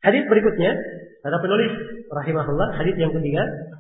Hadis berikutnya, kata penulis rahimahullah, hadis yang ketiga.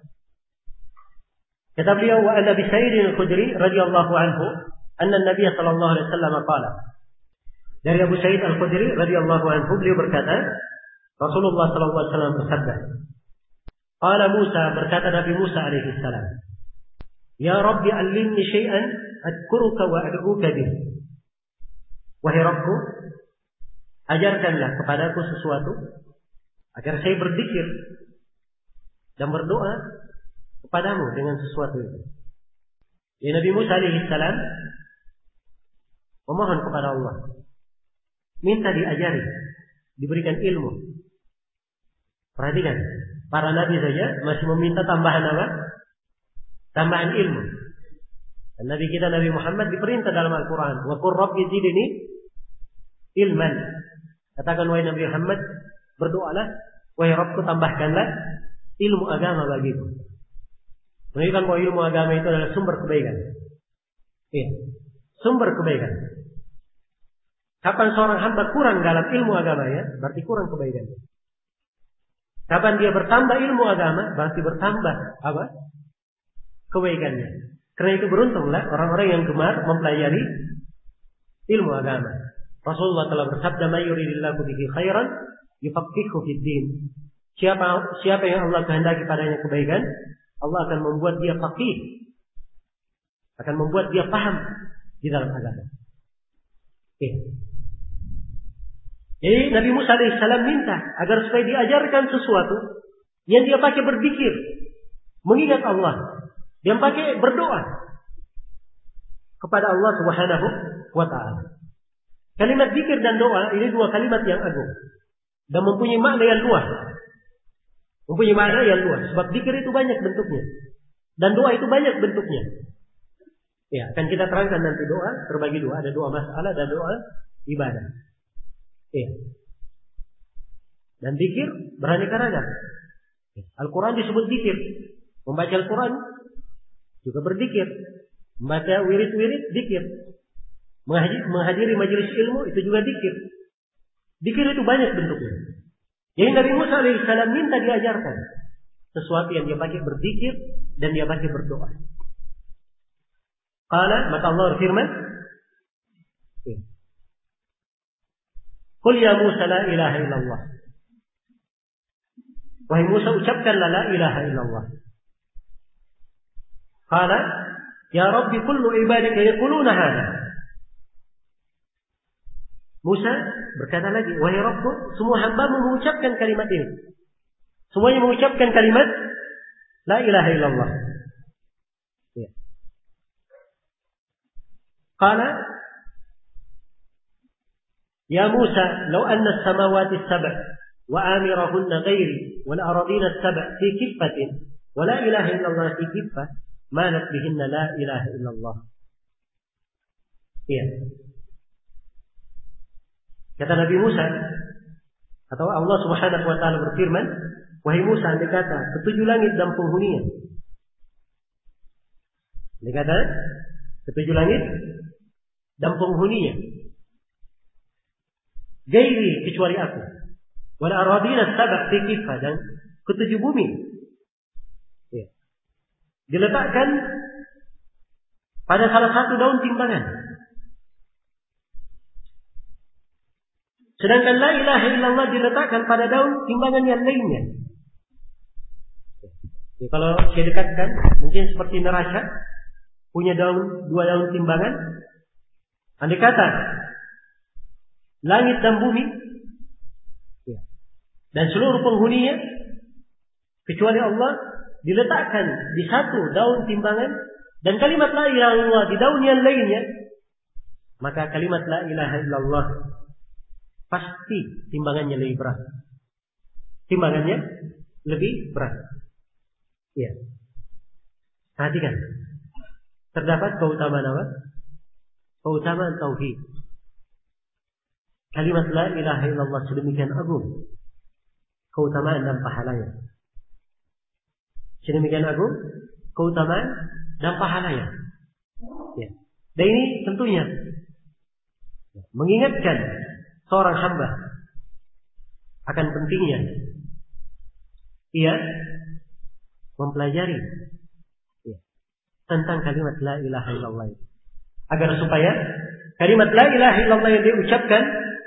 Kata beliau, wa an Abi Sa'id al-Khudri radhiyallahu anhu, anna an-nabiy sallallahu alaihi wasallam qala. Dari Abu Sa'id al-Khudri radhiyallahu anhu, beliau berkata, Rasulullah sallallahu alaihi wasallam bersabda, qala Musa, berkata Nabi Musa alaihi salam, ya Rabbi allimni syai'an adkuruka wa ad'uka bih. Wahai Rabbku, ajarkanlah kepadaku sesuatu agar saya berzikir dan berdoa kepadamu dengan sesuatu itu. Ya, Nabi Musa alaihi salam memohon kepada Allah, minta diajari, diberikan ilmu. Perhatikan, para nabi saja masih meminta tambahan apa? Tambahan ilmu. Dan Nabi kita Nabi Muhammad diperintah dalam Al-Quran, wa qur rabbi zidni ilman. Katakan wahai Nabi Muhammad, berdoalah, wahai Rabbku tambahkanlah ilmu agama bagiku. Menunjukkan bahwa ilmu agama itu adalah sumber kebaikan. Iya, sumber kebaikan. Kapan seorang hamba kurang dalam ilmu agamanya, berarti kurang kebaikannya. Kapan dia bertambah ilmu agama, berarti bertambah apa? Kebaikannya. Karena itu beruntunglah orang-orang yang gemar mempelajari ilmu agama. Rasulullah telah bersabda, "May yuridillahu bihi khairan yufaqqihhu fid din." Siapa yang Allah kehendaki padanya kebaikan, Allah akan membuat dia faqih, akan membuat dia paham di dalam agama. Jadi Nabi Musa alaihissalam minta agar supaya diajarkan sesuatu yang dia pakai berzikir, mengingat Allah, dia pakai berdoa kepada Allah Subhanahu wa taala. Kalimat zikir dan doa ini dua kalimat yang agung dan mempunyai makna yang luas. Mempunyai makna yang luas. Sebab zikir itu banyak bentuknya dan doa itu banyak bentuknya. Ya, akan kita terangkan nanti doa terbagi dua, ada doa masalah dan doa ibadah. Ya. Dan zikir beraneka ragam. Al-Quran disebut zikir. Membaca Al-Quran juga berzikir. Membaca wirid-wirid zikir. Menghadiri majelis ilmu itu juga zikir. Zikir itu banyak bentuknya. Jadi Nabi Musa alaihissalam minta diajarkan sesuatu yang dia pakai berzikir dan dia pakai berdoa. Qala, maka Allah berfirman, Qul ya Musa la ilaha illallah. Wahai Musa, ucapkanlah la ilaha illallah. Qala, ya Rabbi kullu ibadika yaquluna hadha. Musa berkata lagi, wahai Rabbku, semua hamba-Mu mengucapkan kalimat ini. Semuanya mengucapkan kalimat la ilaha illallah. Ya. Qala, ya Musa, law anna as-samawati as-sab' wa amirahunna ghairi wal aradina as-sab' fi kiffatin wa la ilaha illallah fi kiffah manat bihinna la ilaha illallah. Ya. Kata Nabi Musa, atau Allah Subhanahu wa taala berfirman, wahai Musa, andai kata ketujuh langit dan penghuninya. Andai kata ketujuh langit dan penghuninya, gairi kecuali aku, wal aradina sab'a fi kifah, dan ketujuh bumi ya, diletakkan pada salah satu daun timbangan. Sedangkan la ilaha illallah diletakkan pada daun timbangan yang lainnya. Ya, kalau saya dekatkan, mungkin seperti neraca punya dua daun timbangan. Andai kata langit dan bumi ya, dan seluruh penghuninya kecuali Allah diletakkan di satu daun timbangan, dan kalimat la ilaha illallah di daun yang lainnya, maka kalimat la ilaha illallah pasti timbangannya lebih berat. Timbangannya lebih berat. Ya. Perhatikan. Terdapat keutamaan apa? Keutamaan tauhid. Kalimat la ilaha illallah sedemikian agung keutamaan dan pahalanya. Sedemikian agung keutamaan dan pahalanya. Ya. Dan ini tentunya mengingatkan seorang hamba akan pentingnya ia mempelajari tentang kalimat la ilaha illallah, agar supaya kalimat la ilaha illallah yang dia ucapkan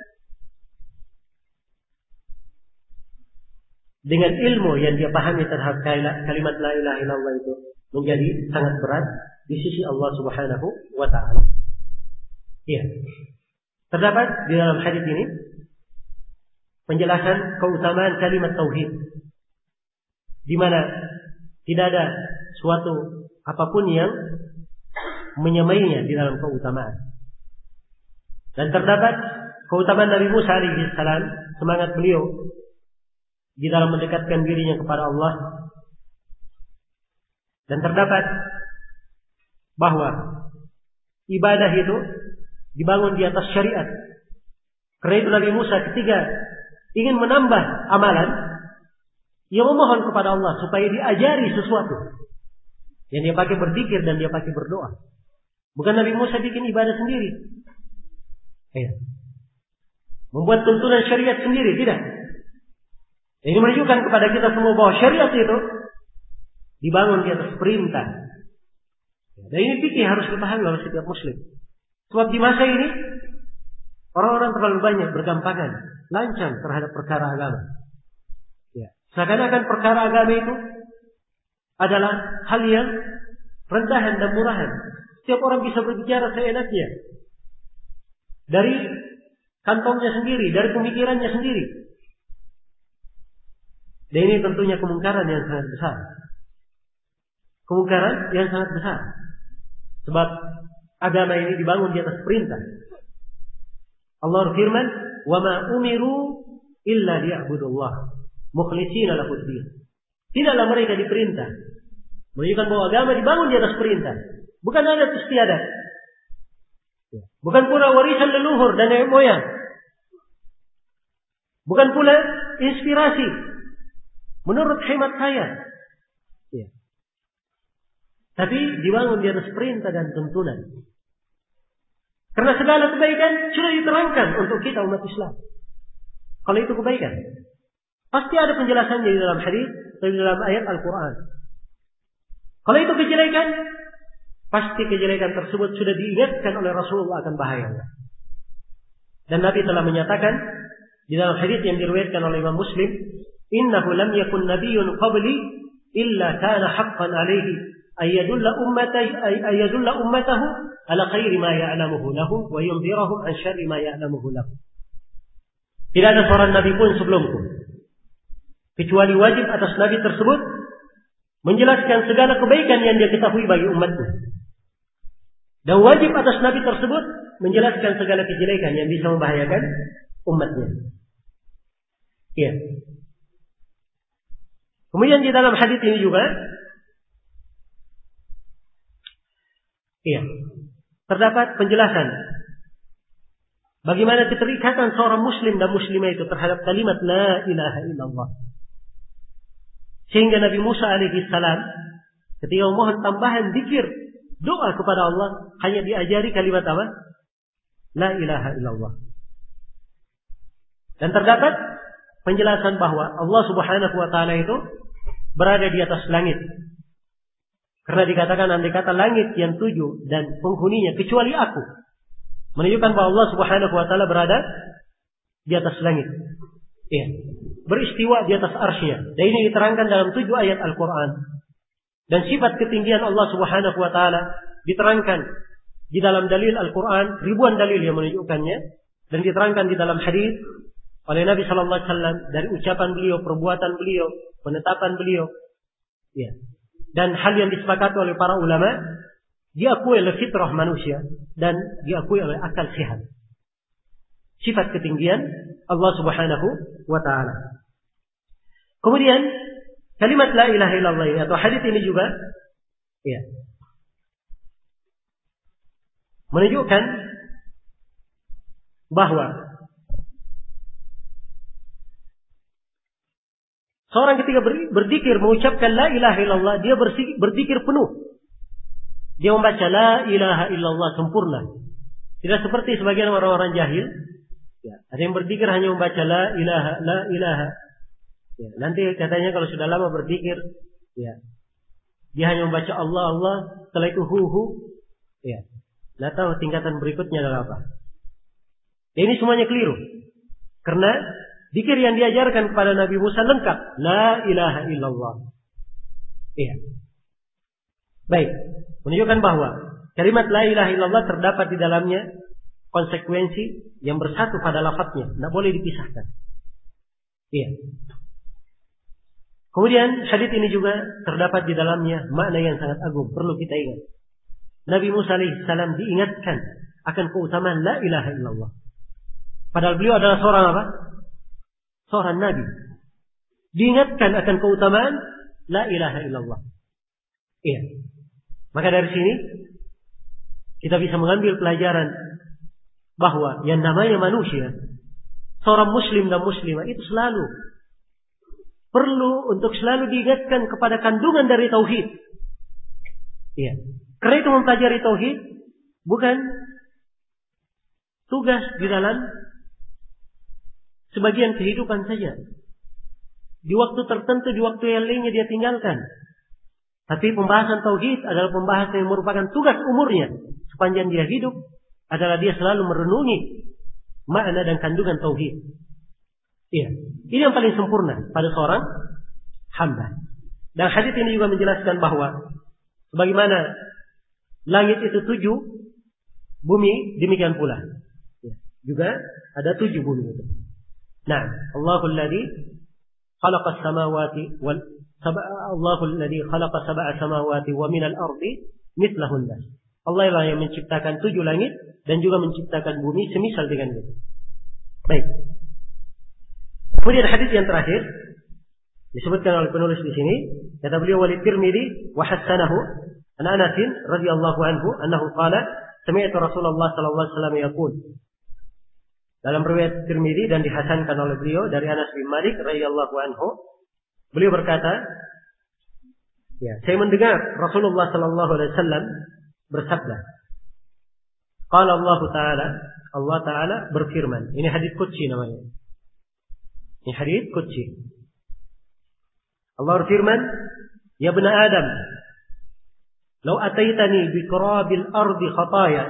dengan ilmu yang dia pahami terhadap kalimat la ilaha illallah itu menjadi sangat berat di sisi Allah Subhanahu wa taala. Iya. Terdapat di dalam hadis ini penjelasan keutamaan kalimat tauhid, di mana tidak ada suatu apapun yang menyamainya di dalam keutamaan. Dan terdapat keutamaan Nabi Musa alaihi salam, semangat beliau di dalam mendekatkan dirinya kepada Allah. Dan terdapat bahwa ibadah itu dibangun di atas syariat. Karena itu Nabi Musa ketika ingin menambah amalan, ia memohon kepada Allah supaya diajari sesuatu yang dia pakai berzikir dan dia pakai berdoa. Bukan Nabi Musa bikin ibadah sendiri, membuat tuntunan syariat sendiri, tidak. Ini menunjukkan kepada kita semua bahwa syariat itu dibangun di atas perintah. Dan ini fikih harus dipahami oleh setiap muslim. Sebab di masa ini orang-orang terlalu banyak bergampangan, lancang terhadap perkara agama. Seakan-akan perkara agama itu adalah hal yang rendahan dan murahan. Setiap orang bisa berbicara seenaknya, dari kantongnya sendiri, dari pemikirannya sendiri. Dan ini tentunya kemungkaran yang sangat besar. Kemungkaran yang sangat besar. Sebab agama ini dibangun di atas perintah. Allah berfirman, "Wa ma umiru illa liya'budullah mukhlishina lahuddin." Tidaklah mereka diperintah. Menunjukkan bahwa agama dibangun di atas perintah, bukan adat istiadat. Bukan pula warisan leluhur dan nenek moyang. Bukan pula inspirasi menurut hemat saya. Tapi dibangun di atas perintah dan tuntunan. Karena segala kebaikan sudah diterangkan untuk kita umat Islam. Kalau itu kebaikan, pasti ada penjelasannya di dalam hadis atau di dalam ayat Al-Quran. Kalau itu kejelekan, pasti kejelekan tersebut sudah diingatkan oleh Rasulullah akan bahayanya. Dan Nabi telah menyatakan di dalam hadis yang diriwayatkan oleh Imam Muslim, "Innahu lam yakun nabiyyun qabli illa kana haqqan 'alaihi ayadulla ummatahu ala khairi ma ya'lamuhu lahu wa yunzirahum an syarri ma ya'lamuhu lahu." Tidak ada seorang nabi pun sebelumku kecuali wajib atas nabi tersebut menjelaskan segala kebaikan yang dia ketahui bagi umatnya, dan wajib atas nabi tersebut menjelaskan segala kejelekan yang bisa membahayakan umatnya. Iya. Kemudian di dalam hadis ini juga terdapat penjelasan bagaimana keterikatan seorang muslim dan muslimah itu terhadap kalimat la ilaha illallah. Sehingga Nabi Musa alaihi salam ketika memohon tambahan zikir, doa kepada Allah, hanya diajari kalimat apa? La ilaha illallah. Dan terdapat penjelasan bahwa Allah Subhanahu wa taala itu berada di atas langit. Karena dikatakan andai kata langit yang 7 dan penghuninya kecuali aku, menunjukkan bahwa Allah Subhanahu wa taala berada di atas langit. Beristiwa di atas arsy-Nya. Dan ini diterangkan dalam 7 ayat Al-Quran. Dan sifat ketinggian Allah Subhanahu wa taala diterangkan di dalam dalil Al-Quran, ribuan dalil yang menunjukkannya, dan diterangkan di dalam hadis oleh Nabi sallallahu alaihi wasallam dari ucapan beliau, perbuatan beliau, penetapan beliau. Dan hal yang disepakati oleh para ulama, diakui oleh fitrah manusia dan diakui oleh akal sehat. Sifat ketinggian Allah Subhanahu wa taala. Kemudian kalimat la ilaha illallah ini atau hadis ini juga menunjukkan bahwa seorang ketika berzikir mengucapkan la ilaha illallah, dia berzikir penuh. Dia membaca la ilaha illallah sempurna. Tidak seperti sebagian orang-orang jahil Ya, ada yang berzikir hanya membaca la ilaha, la ilaha. Ya, nanti katanya kalau sudah lama berzikir, ya, dia hanya membaca Allah, Allah, setelah itu hu. Ya, nggak tahu tingkatan berikutnya adalah apa. Ya, ini semuanya keliru. Karena zikir yang diajarkan kepada Nabi Musa lengkap, la ilaha illallah. Iya. Baik, menunjukkan bahwa kalimat la ilaha illallah terdapat di dalamnya konsekuensi yang bersatu pada lafadznya, tidak boleh dipisahkan. Iya. Kemudian hadits ini juga terdapat di dalamnya makna yang sangat agung, perlu kita ingat. Nabi Musa alaihissalam diingatkan akan keutamaan la ilaha illallah. Padahal beliau adalah seorang apa? Seorang nabi. Diingatkan akan keutamaan la ilaha illallah. Iya. Maka dari sini kita bisa mengambil pelajaran bahwa yang namanya manusia, seorang muslim dan muslimah itu selalu perlu untuk selalu diingatkan kepada kandungan dari tauhid. Iya. Karena itu mempelajari tauhid bukan tugas di dalam sebagian kehidupan saja. Di waktu tertentu, di waktu yang lainnya dia tinggalkan. Tapi pembahasan tauhid adalah pembahasan yang merupakan tugas umurnya. Sepanjang dia hidup adalah dia selalu merenungi makna dan kandungan tauhid. Iya. Ini yang paling sempurna pada seorang hamba. Dan hadis ini juga menjelaskan bahwa sebagaimana langit itu 7, bumi demikian pula. Ya. Juga ada 7 bumi itu. Nah, Allahul ladzi khalaqas samawati wal Allahul ladzi khalaqa sab'a samawati wa minal ardi mithlahunna. Allah lah yang menciptakan 7 langit dan juga menciptakan bumi semisal dengan itu. Baik. Kemudian hadis yang terakhir disebutkan oleh penulis di sini, kata beliau wali Tirmidzi wa hasanahu an Anas radhiyallahu anhu annahu qala sami'tu Rasulullah sallallahu alaihi wasallam yaqul. Dalam riwayat Tirmidzi dan dihasankan oleh beliau dari Anas bin Malik radhiyallahu anhu, beliau berkata, ya, saya mendengar Rasulullah sallallahu alaihi wasallam bersabda. Qala Allah Ta'ala berfirman. Ini hadits qudsi namanya. Ini hadits qudsi. Allah berfirman, ya bani Adam, law ataitani bi qurabil ardi khataya.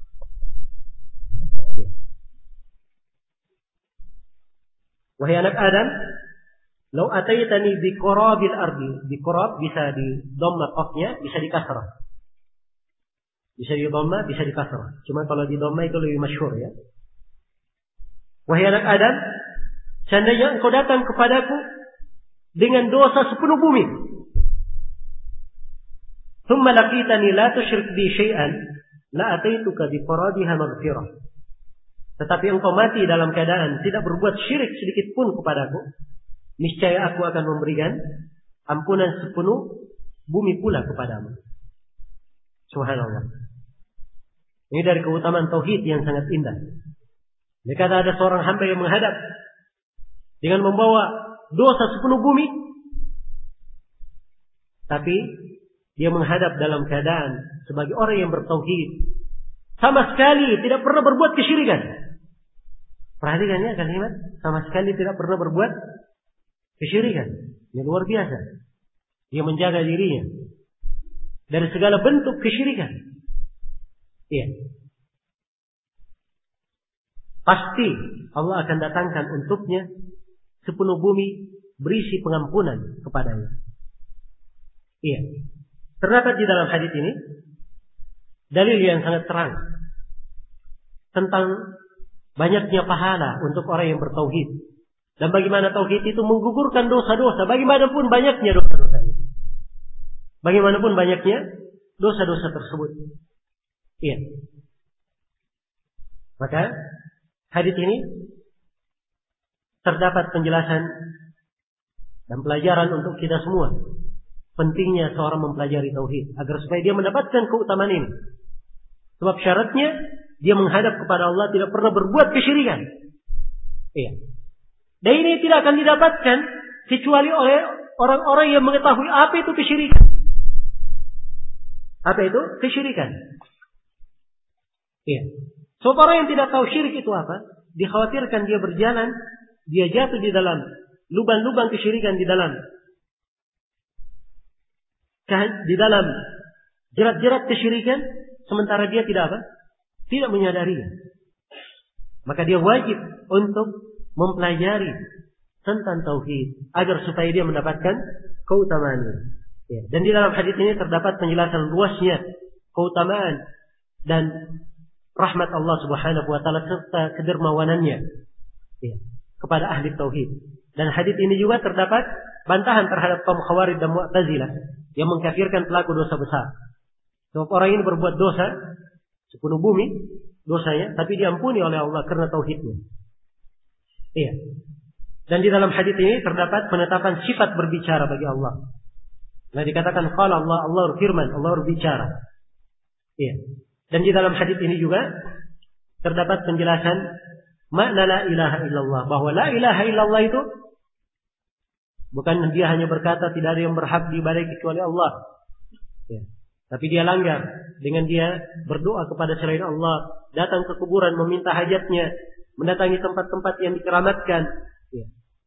Wahai anak Adam, law ataitani bi qurabil ardi. Bi qurab bisa di dhamma qafnya, bisa di kasrah. Bisa di dhamma, bisa di kasrah. Cuma kalau di dhamma itu lebih masyhur ya. Wahai anak Adam, seandainya engkau datang kepadaku dengan dosa sepenuh bumi, thumma laqitani la tusyrik bi syai'an, la ataituka bi qarabiha maghfirah. Tetapi engkau mati dalam keadaan tidak berbuat syirik sedikit pun kepadaku, niscaya aku akan memberikan ampunan sepenuh bumi pula kepadamu. Subhanallah. Ini dari keutamaan tauhid yang sangat indah. Jika ada seorang hamba yang menghadap dengan membawa dosa sepenuh bumi, tapi dia menghadap dalam keadaan sebagai orang yang bertauhid, sama sekali tidak pernah berbuat kesyirikan. Perhatikan ya kalimat, sama sekali tidak pernah berbuat kesyirikan. Ini luar biasa. Dia menjaga dirinya dari segala bentuk kesyirikan. Iya. Pasti Allah akan datangkan untuknya sepenuh bumi berisi pengampunan kepadanya. Iya. Terdapat di dalam hadis ini dalil yang sangat terang tentang banyaknya pahala untuk orang yang bertauhid dan bagaimana tauhid itu menggugurkan dosa-dosa, bagaimanapun banyaknya dosa-dosa. Bagaimanapun banyaknya dosa-dosa tersebut. Iya. Maka hadis ini terdapat penjelasan dan pelajaran untuk kita semua. Pentingnya seorang mempelajari tauhid agar supaya dia mendapatkan keutamaan ini. Sebab syaratnya dia menghadap kepada Allah tidak pernah berbuat kesyirikan. Iya. Dan ini tidak akan didapatkan kecuali oleh orang-orang yang mengetahui apa itu kesyirikan. Apa itu kesyirikan? Iya. So, orang yang tidak tahu syirik itu apa, dikhawatirkan dia berjalan, dia jatuh di dalam lubang-lubang kesyirikan, di dalam jerat-jerat kesyirikan, sementara dia tidak menyadarinya. Maka dia wajib untuk mempelajari tentang tauhid agar supaya dia mendapatkan keutamaan. Ya. Dan di dalam hadis ini terdapat penjelasan luasnya keutamaan dan rahmat Allah Subhanahu wa taala serta kedermawanannya kepada ahli tauhid. Dan hadis ini juga terdapat bantahan terhadap kaum Khawarij dan Mu'tazilah yang mengkafirkan pelaku dosa besar. Sebab orang ini berbuat dosa sepenuh bumi dosanya, tapi diampuni oleh Allah karena tauhidnya. Iya. Dan di dalam hadis ini terdapat penetapan sifat berbicara bagi Allah. Nah, dikatakan qala Allah, Allah berfirman, Allah berbicara. Iya. Dan di dalam hadis ini juga terdapat penjelasan makna la ilaha illallah, bahwa la ilaha illallah itu bukan dia hanya berkata tidak ada yang berhak diibadahi kecuali Allah. Ya. Tapi dia langgar dengan dia berdoa kepada selain Allah, datang ke kuburan meminta hajatnya, mendatangi tempat-tempat yang dikeramatkan. Ya.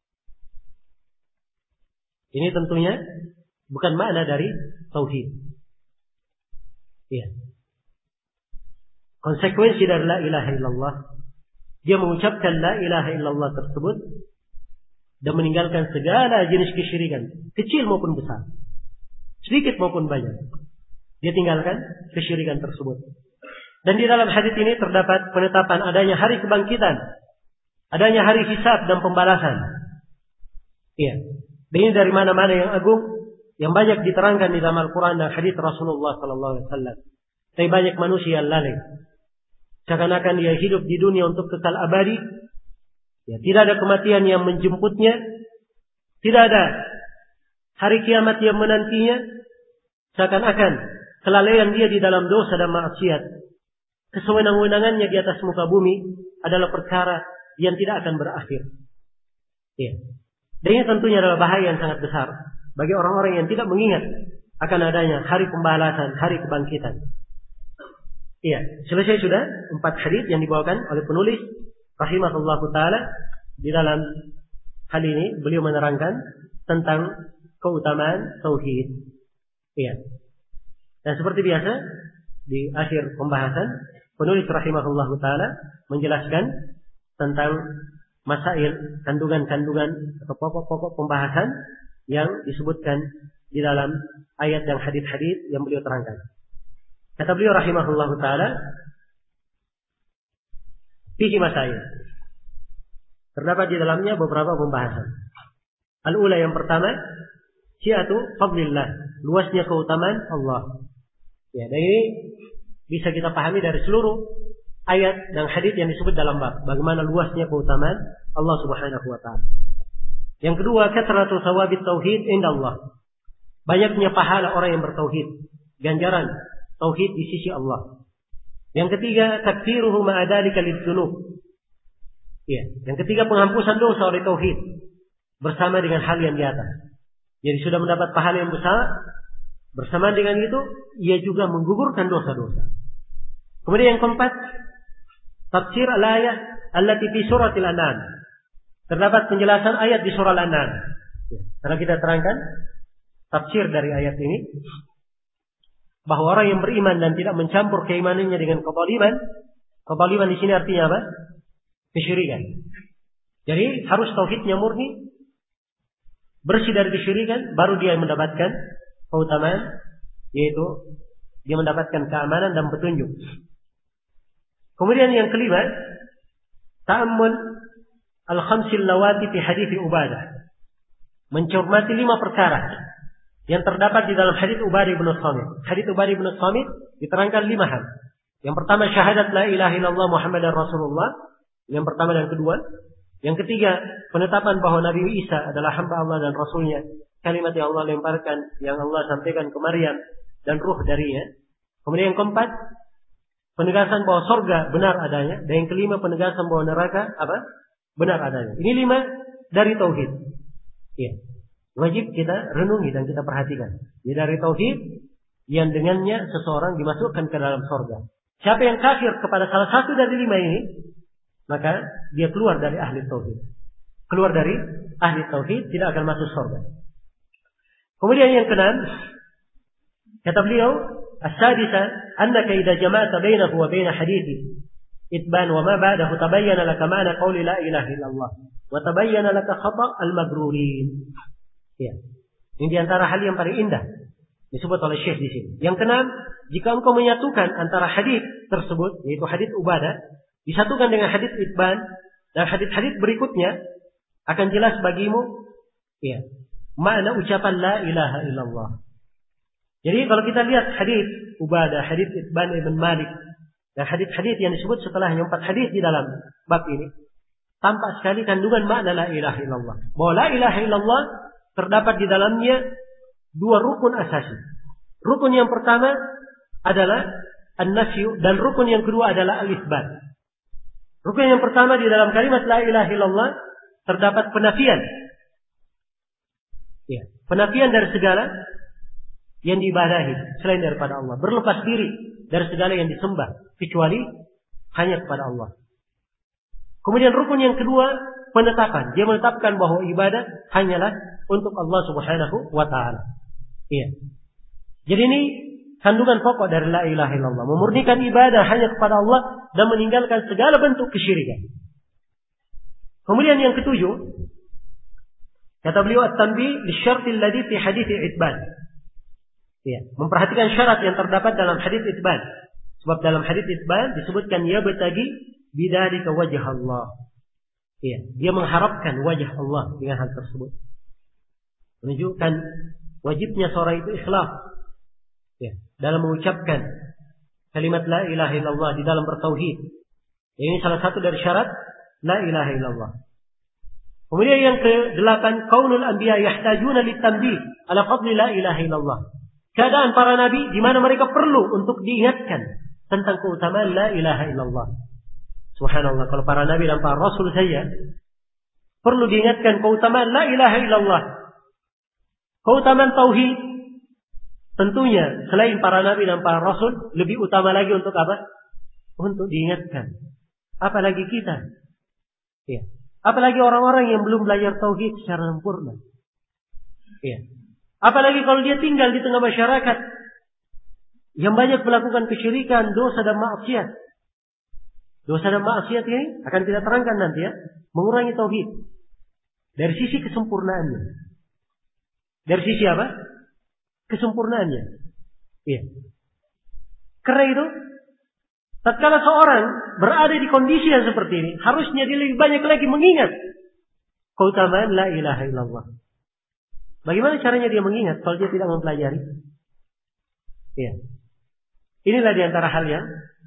Ini tentunya bukan makna dari tauhid. Ya. Konsekuensi dari la ilaha illallah, dia mengucapkan la ilaha illallah tersebut dan meninggalkan segala jenis kesyirikan, kecil maupun besar, sedikit maupun banyak. Dia tinggalkan kesyirikan tersebut. Dan di dalam hadis ini terdapat penetapan adanya hari kebangkitan, adanya hari hisab dan pembalasan. Iya. Ini dari mana-mana yang agung, yang banyak diterangkan di dalam Al-Quran dan hadis Rasulullah SAW. Tapi banyak manusia yang lalai. Seakan-akan dia hidup di dunia untuk kekal abadi. Ya, tidak ada kematian yang menjemputnya. Tidak ada hari kiamat yang menantinya. Seakan-akan kelalaian dia di dalam dosa dan maksiat, kesewenang-wenangannya di atas muka bumi adalah perkara yang tidak akan berakhir. Ya. Dan ini tentunya adalah bahaya yang sangat besar bagi orang-orang yang tidak mengingat akan adanya hari pembalasan, hari kebangkitan. Iya, selesai sudah 4 hadis yang dibawakan oleh penulis rahimahullahu taala. Di dalam hal ini beliau menerangkan tentang keutamaan tauhid. Iya. Dan seperti biasa di akhir pembahasan penulis rahimahullahu taala menjelaskan tentang masail, kandungan-kandungan atau pokok-pokok pembahasan yang disebutkan di dalam ayat dan hadis-hadis yang beliau terangkan. Kata beliau rahimahullahu taala, fihi masail. Terdapat di dalamnya beberapa pembahasan. Al-ula, yang pertama, syi'atu fadlillah, luasnya keutamaan Allah. Ya, dan ini bisa kita pahami dari seluruh ayat dan hadis yang disebut dalam bab bagaimana luasnya keutamaan Allah Subhanahu wa taala. Yang kedua, kathratu thawabit tauhid indallah. Banyaknya pahala orang yang bertauhid, ganjaran tauhid di sisi Allah. Yang ketiga, takfiruhu ma'adalika lidzunub. Ya, yang ketiga, penghampusan dosa oleh tauhid bersama dengan hal yang di atas. Jadi sudah mendapat pahala yang besar, bersama dengan itu ia juga menggugurkan dosa-dosa. Kemudian yang keempat, tafsir al-ayat allati fi suratil An'am. Terdapat penjelasan ayat di surah Al-An'am. Karena kita terangkan tafsir dari ayat ini, bahwa orang yang beriman dan tidak mencampur keimanannya dengan kezaliman. Kezaliman di sini artinya apa? Kesyirikan. Jadi harus tauhidnya murni, bersih dari kesyirikan, baru dia mendapatkan keutamaan, yaitu dia mendapatkan keamanan dan petunjuk. Kemudian yang kelima, ta'ammul al-khamsil lawati fi hadits Ubadah. Mencermati 5 perkara yang terdapat di dalam hadits Ubadah bin Samit. Hadits Ubadah bin Samit diterangkan 5 hal. Yang pertama, syahadat la ilaha illallah Muhammadar Rasulullah. Yang pertama dan kedua. Yang ketiga, penetapan bahwa Nabi Isa adalah hamba Allah dan Rasulnya. Kalimat yang Allah lemparkan, yang Allah sampaikan ke Maryam dan ruh darinya. Kemudian yang keempat, penegasan bahwa surga benar adanya. Dan yang kelima, penegasan bahwa neraka benar adanya. Ini 5 dari tauhid. Ya. Wajib kita renungi dan kita perhatikan. Ini dari tauhid yang dengannya seseorang dimasukkan ke dalam surga. Siapa yang kafir kepada salah satu dari 5 ini, maka dia keluar dari ahli tauhid. Keluar dari ahli tauhid, tidak akan masuk surga. Kemudian yang keenam, kata beliau, as-sadisa annaka idza jama'ta bainahu wa bain hadithi itban wa ma ba'dahu tabayyana laka ma'na qawli la ilaha illallah wa tabayyana laka khata' al-magrurin. Ya. Ini di antara hal yang paling indah disebut oleh Syekh di sini. Yang keenam, jika engkau menyatukan antara hadis tersebut, yaitu hadis Ubadah, disatukan dengan hadis Itban dan hadis-hadis berikutnya, akan jelas bagimu ya, makna ucapan la ilaha illallah. Jadi kalau kita lihat hadis Ubadah, hadis Itban ibn Malik dan hadis-hadis yang disebut setelahnya, 4 hadis di dalam bab ini, tampak sekali kandungan makna la ilaha illallah. Bahwa la ilaha illallah terdapat di dalamnya 2 rukun asasi. Rukun yang pertama adalah an-nafyu dan rukun yang kedua adalah al-itsbat. Rukun yang pertama di dalam kalimat la ilaha illallah terdapat penafian. Ya, penafian dari segala yang diibadahi selain daripada Allah, berlepas diri dari segala yang disembah kecuali hanya kepada Allah. Kemudian rukun yang kedua, penetapan. Dia menetapkan bahwa ibadah hanyalah untuk Allah Subhanahu wa taala. Iya. Jadi ini kandungan pokok dari la ilaha illallah, memurnikan ibadah hanya kepada Allah dan meninggalkan segala bentuk kesyirikan. Kemudian yang ketujuh, kata beliau at-tanbih lisyartil ladzi fi hadits Itban. Ya, memperhatikan syarat yang terdapat dalam hadis Itban. Sebab dalam hadis Itban disebutkan ya betagi bidzalika wajh Allah. Ya, dia mengharapkan wajah Allah dengan hal tersebut. Menunjukkan wajibnya seorang itu ikhlas ya, dalam mengucapkan kalimat la ilaha illallah di dalam bertauhid. Ini salah satu dari syarat la ilaha illallah. Kemudian yang ke-8, kaunul anbiya yahtajuna litanbih ala fadli la ilaha illallah. Keadaan para nabi di mana mereka perlu untuk diingatkan tentang keutamaan la ilaha illallah. Subhanallah, kalau para nabi dan para rasul saja perlu diingatkan keutamaan la ilaha illallah, keutamaan tauhid, tentunya selain para nabi dan para rasul lebih utama lagi untuk apa? Untuk diingatkan. Apalagi kita. Ya. Apalagi orang-orang yang belum belajar tauhid secara sempurna. Ya. Apalagi kalau dia tinggal di tengah masyarakat yang banyak melakukan kesyirikan, dosa dan maksiat. Dosa dan maksiat ini akan kita terangkan nanti ya, mengurangi tauhid. Dari sisi kesempurnaannya. Dari sisi apa? Kesempurnaannya. Iya. Karena itu, tatkala seorang berada di kondisi yang seperti ini, harusnya dia lebih banyak lagi mengingat keutamaan la ilaha illallah. Bagaimana caranya dia mengingat kalau dia tidak mempelajari? Iya. Inilah diantara hal yang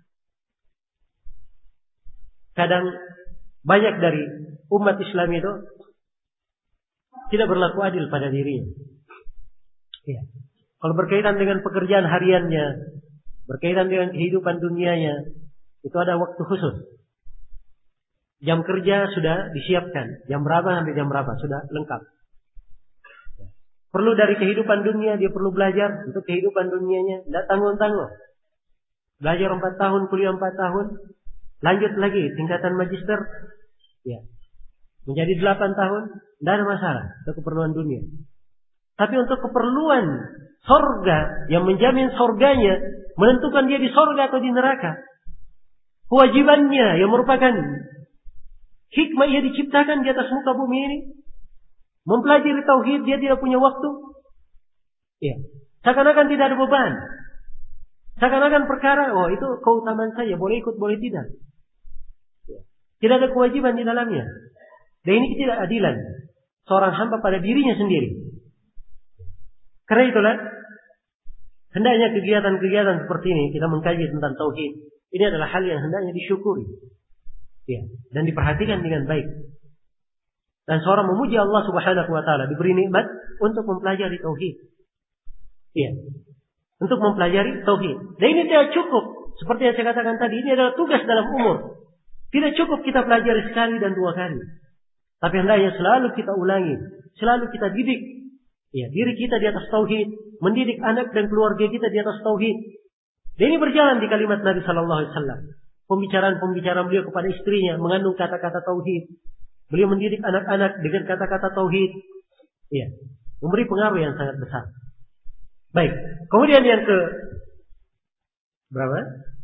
kadang banyak dari umat Islam itu tidak berlaku adil pada dirinya. Ya. Kalau berkaitan dengan pekerjaan hariannya, berkaitan dengan kehidupan dunianya, itu ada waktu khusus. Jam kerja sudah disiapkan, jam berapa sampai jam berapa sudah lengkap. Perlu dari kehidupan dunia, dia perlu belajar untuk kehidupan dunianya, tidak tanggung-tanggung. Belajar 4 tahun, kuliah 4 tahun, lanjut lagi tingkatan magister, ya, menjadi 8 tahun, tidak ada masalah untuk keperluan dunia. Tapi untuk keperluan sorga yang menjamin sorganya, menentukan dia di sorga atau di neraka, kewajibannya yang merupakan hikmah ia diciptakan di atas muka bumi ini, mempelajari tauhid, dia tidak punya waktu. Ya, seakan-akan tidak ada beban. Seakan-akan perkara, oh itu keutamaan saya, boleh ikut, boleh tidak. Ya. Tidak ada kewajiban di dalamnya. Dan ini ketidakadilan seorang hamba pada dirinya sendiri. Karena itulah, hendaknya kegiatan-kegiatan seperti ini, kita mengkaji tentang tauhid, ini adalah hal yang hendaknya disyukuri. Ya, dan diperhatikan dengan baik. Dan seorang memuji Allah Subhanahu wa taala, diberi nikmat untuk mempelajari tauhid. Iya. Untuk mempelajari tauhid. Dan ini tidak cukup, seperti yang saya katakan tadi, ini adalah tugas dalam umur. Tidak cukup kita pelajari sekali dan 2 kali. Tapi hendaknya selalu kita ulangi, selalu kita didik ya, diri kita di atas tauhid, mendidik anak dan keluarga kita di atas tauhid. Dan ini berjalan di kalimat Nabi sallallahu alaihi wasallam. pembicaraan beliau kepada istrinya mengandung kata-kata tauhid. Beliau mendidik anak-anak dengan kata-kata tauhid. Iya, memberi pengaruh yang sangat besar. Baik, kemudian yang ke berapa?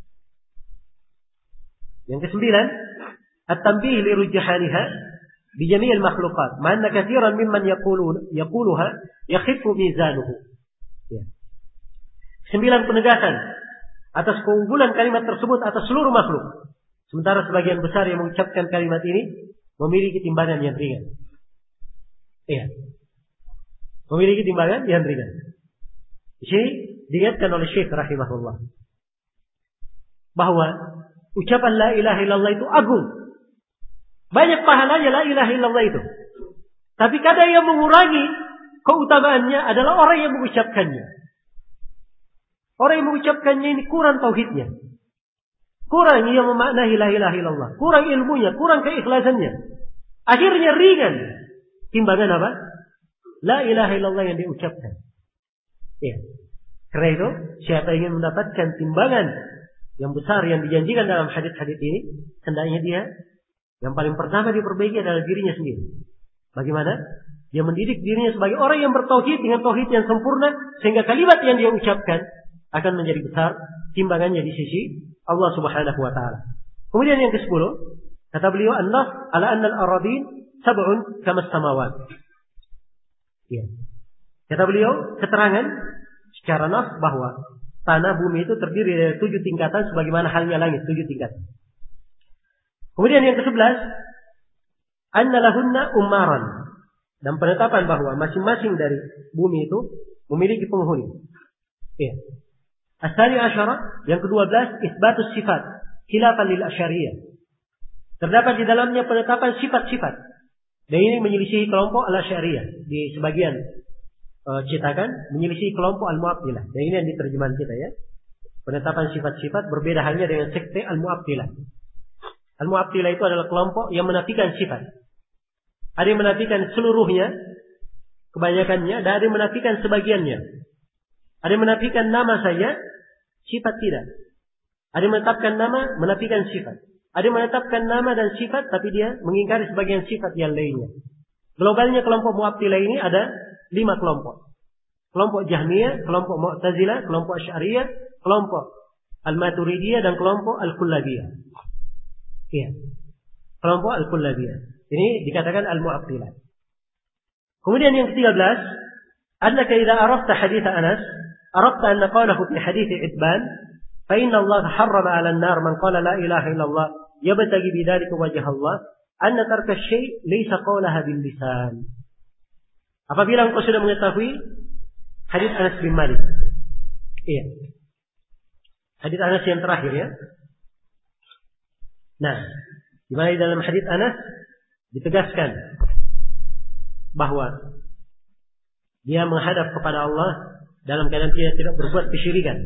Yang ke-9, at-tanbih li rujhaniha bi jami' al-makhluqat, ma anna katsiran mimman yaquluha yakhifu mizanuhu. Ya. 9 penegasan atas keunggulan kalimat tersebut atas seluruh makhluk. Sementara sebagian besar yang mengucapkan kalimat ini memiliki timbangan yang ringan. Iya. Memiliki timbangan yang ringan. Di sini diingatkan oleh Syekh rahimahullah bahwa ucapan la ilaha illallah itu agung. Banyak pahalanya la ilaha illallah itu. Tapi kadang yang mengurangi keutamaannya adalah orang yang mengucapkannya. Orang yang mengucapkannya ini kurang tauhidnya. Kurang ia memaknai la ilaha illallah. Kurang ilmunya, kurang keikhlasannya. Akhirnya ringan timbangan apa? La ilaha illallah yang diucapkan. Ya. Karena itu, siapa ingin mendapatkan timbangan yang besar yang dijanjikan dalam hadis-hadis ini, hendaknya dia yang paling pertama diperbaiki adalah dirinya sendiri. Bagaimana? Dia mendidik dirinya sebagai orang yang bertauhid dengan tauhid yang sempurna, sehingga kalimat yang dia ucapkan akan menjadi besar timbangannya di sisi Allah Subhanahu wa taala. Kemudian yang ke-10, kata beliau, an-nas ala anna al-aradin sab'un kama as-samawat. Ya. Kata beliau, keterangan secara nas bahwa tanah bumi itu terdiri dari 7 tingkatan sebagaimana halnya langit, 7 tingkatan. Kemudian yang ke-11, anna lahunna ummaran, dan penetapan bahwa masing-masing dari bumi itu memiliki penghuni. Ya. As-sani asyara, yang ke-12, isbatus sifat khilafan lil asyariyah. Terdapat di dalamnya penetapan sifat-sifat. Dan ini menyelisihi kelompok al-asyariyah di sebagian cetakan, menyelisihi kelompok al-mu'attilah. Dan ini yang diterjemahan kita ya. Penetapan sifat-sifat berbeda halnya dengan sekte al-mu'attilah. Al-mu'attilah itu adalah kelompok yang menafikan sifat. Ada yang menafikan seluruhnya, kebanyakannya, dan ada yang menafikan sebagiannya. Ada yang menafikan nama saja, sifat tidak. Ada yang menetapkan nama, menafikan sifat. Ada yang menetapkan nama dan sifat, tapi dia mengingkari sebagian sifat yang lainnya. Globalnya kelompok Mu'attilah ini ada 5 kelompok. Kelompok Jahmiyah, kelompok Mu'tazilah, kelompok Asy'ariyah, kelompok Al-Maturidiyah, dan kelompok Al-Kullabiyah. Iya. Kelompok Al-Kullabiyah. Ini dikatakan Al-Mu'attilah. Kemudian yang ke-13, annaka idza arafta hadits Anas, arafta anna qawlahu fi hadits Itban, fa inna Allah harrama 'ala an-nar man qala la ilaha illallah yabtaghi bidzalika wajha Allah, anna tarka syai' laysa qawlaha bil lisan. Apabila engkau sudah mengetahui hadits Anas bin Malik. Iya. Hadits Anas yang terakhir ya. Nah, di mana di dalam hadits Anas ditegaskan bahwa dia menghadap kepada Allah dalam keadaan dia tidak berbuat kesyirikan.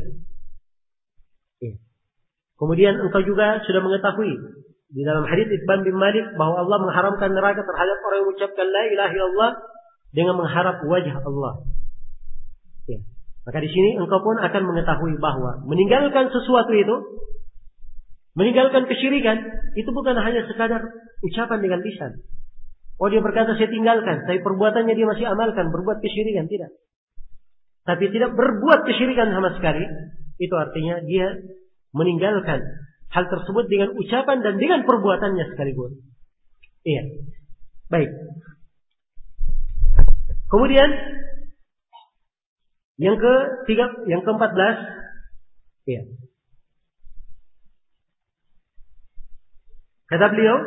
Kemudian engkau juga sudah mengetahui di dalam hadits Itban bin Malik bahwa Allah mengharamkan neraka terhadap orang yang mengucapkan la ilaha illallah dengan mengharap wajah Allah. Ya. Maka di sini engkau pun akan mengetahui bahwa meninggalkan sesuatu itu, meninggalkan kesyirikan, itu bukan hanya sekadar ucapan dengan lisan. Oh, dia berkata saya tinggalkan, tapi perbuatannya dia masih amalkan, berbuat kesyirikan, tidak. Tapi tidak berbuat kesyirikan sama sekali, itu artinya dia meninggalkan hal tersebut dengan ucapan dan dengan perbuatannya sekaligus. Iya. Baik. Kemudian yang ke-14, iya. Kata beliau,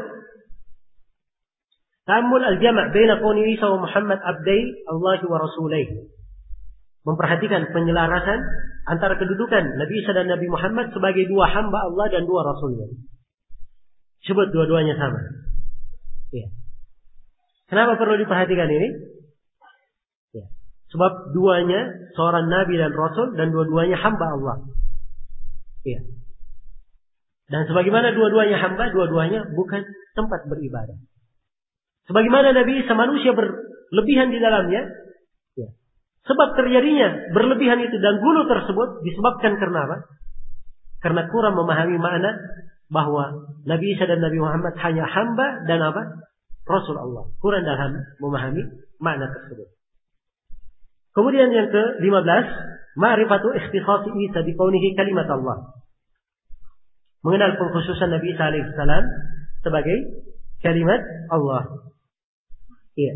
ta'ammul al-jama' baina qawli Isa wa Muhammad abdai Allah wa rasulih. Memperhatikan penyelarasan antara kedudukan Nabi Isa dan Nabi Muhammad sebagai 2 hamba Allah dan 2 rasulnya. Sebut dua-duanya sama. Ya. Kenapa perlu diperhatikan ini? Ya. Sebab duanya seorang Nabi dan Rasul dan dua-duanya hamba Allah. Ya. Dan sebagaimana dua-duanya hamba, dua-duanya bukan tempat beribadah. Sebagaimana Nabi Isa manusia berlebihan di dalamnya, ya. Sebab terjadinya berlebihan itu dan gulu tersebut disebabkan karena apa? Karena kurang memahami makna bahwa Nabi Isa dan Nabi Muhammad hanya hamba dan apa? Rasul Allah. Kurang dalam memahami makna tersebut. Kemudian yang ke-15, ma'rifatu ikhtisasi Isa biqaunihi kalimat Allah. Mengenal pengkhususan Nabi Isa alaihissalam sebagai kalimat Allah. Iya.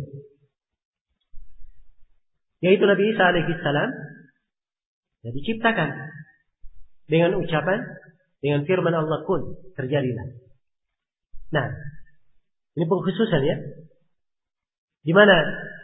Yaitu Nabi Isa alaihissalam diciptakan dengan ucapan, dengan firman Allah kun, terjadilah. Nah, ini pengkhususan ya. Di mana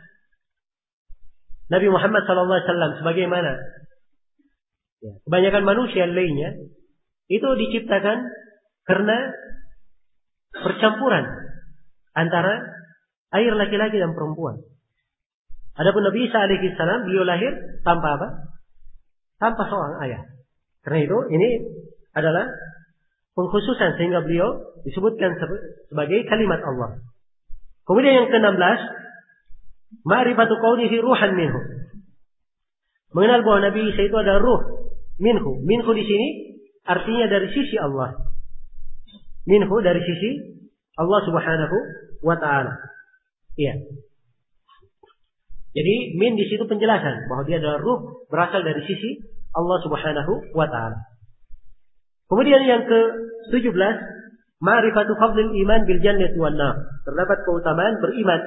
Nabi Muhammad SAW sebagaimana kebanyakan manusia lainnya itu diciptakan karena percampuran antara air laki-laki dan perempuan. Adapun Nabi Isa alaihissalam beliau lahir tanpa apa? Tanpa seorang ayah. Karena itu ini adalah pengkhususan sehingga beliau disebutkan sebagai kalimat Allah. Kemudian yang ke-16, ma'rifatu qaunihi ruhan minhu. Mengenal bahwa Nabi Isa itu adalah ruh minhu. Minhu di sini artinya dari sisi Allah. Minhu dari sisi Allah Subhanahu wa taala. Iya. Jadi min di situ penjelasan bahwa dia adalah ruh berasal dari sisi Allah Subhanahu wa taala. Kemudian yang ke-17, ma'rifatu fadlil iman bil jannati wan nar. Terdapat keutamaan beriman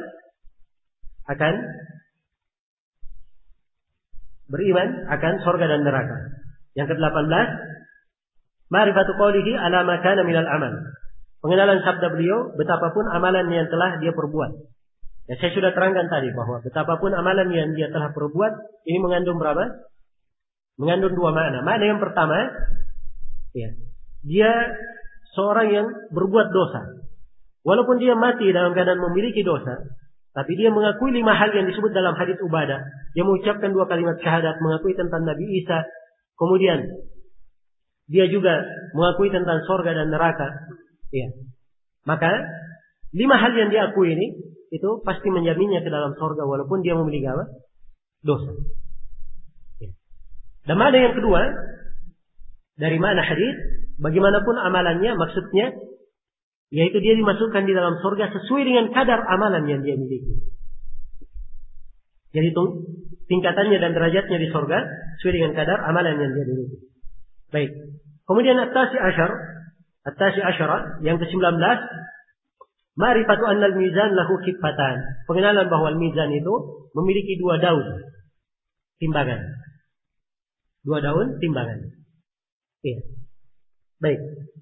akan surga dan neraka. Yang ke-18, ma'rifatu qaulihi ala ma kana minal amal. Pengenalan sabda beliau betapapun amalan yang telah dia perbuat. Ya, saya sudah terangkan tadi bahwa betapapun amalan yang dia telah perbuat ini mengandung berapa? Mengandung dua makna. Makna yang pertama, ya, dia seorang yang berbuat dosa. Walaupun dia mati dalam keadaan memiliki dosa, tapi dia mengakui 5 hal yang disebut dalam hadits ubadah. Dia mengucapkan 2 kalimat syahadat, mengakui tentang Nabi Isa. Kemudian dia juga mengakui tentang surga dan neraka. Ya. Maka 5 hal yang diakui ini itu pasti menjaminnya ke dalam surga walaupun dia memiliki apa? Dosa. Ya. Dan makna yang kedua dari makna hadis, bagaimanapun amalannya, maksudnya yaitu dia dimasukkan di dalam surga sesuai dengan kadar amalan yang dia miliki. Jadi itu tingkatannya dan derajatnya di surga sesuai dengan kadar amalan yang dia miliki. Baik. Kemudian at-tasi asyara yang ke-19, ma'rifatu anna al-mizan lahu kiffatan. Pengenalan bahwa al-mizan itu memiliki 2 daun timbangan. 2 daun timbangan. Iya. Baik.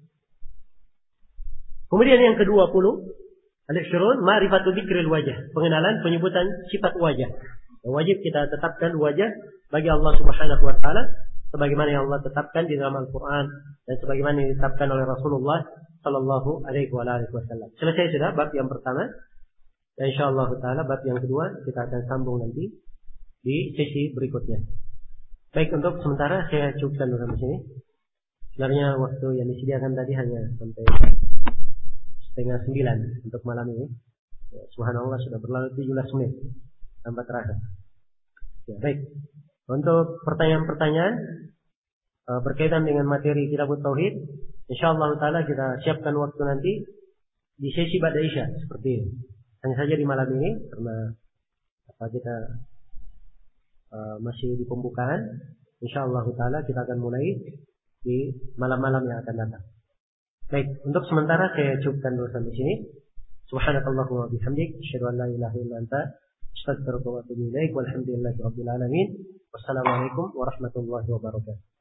Kemudian yang ke-20, al-ishrun ma'rifatu dzikril wajh. Pengenalan penyebutan sifat wajah. Wajib kita tetapkan wajah bagi Allah Subhanahu wa taala sebagaimana yang Allah tetapkan di dalam Al-Qur'an dan sebagaimana yang ditetapkan oleh Rasulullah sallallahu alaihi wasallam. Selesai sudah bab yang pertama. Dan insyaallah taala bab yang kedua kita akan sambung nanti di sesi berikutnya. Baik, untuk sementara saya cukupkan dulu di sini. Sebenarnya waktu yang disediakan tadi hanya sampai 8:30 untuk malam ini. Ya, subhanallah sudah berlalu 17 menit tanpa terasa. Ya, baik. Untuk pertanyaan-pertanyaan berkaitan dengan materi Kitabut Tauhid, insyaallah taala kita siapkan waktu nanti di sesi ba'da Isya seperti ini. Hanya saja di malam ini karena kita masih di pembukaan, insyaallah taala kita akan mulai di malam-malam yang akan datang. Baik, untuk sementara saya cukupkan dulu sampai sini. Subhanakallahumma wa bihamdik, asyhadu an la ilaha illa anta, astaghfiruka wa atubu ilaik. Walhamdulillahirabbil alamin. Wassalamualaikum warahmatullahi wabarakatuh.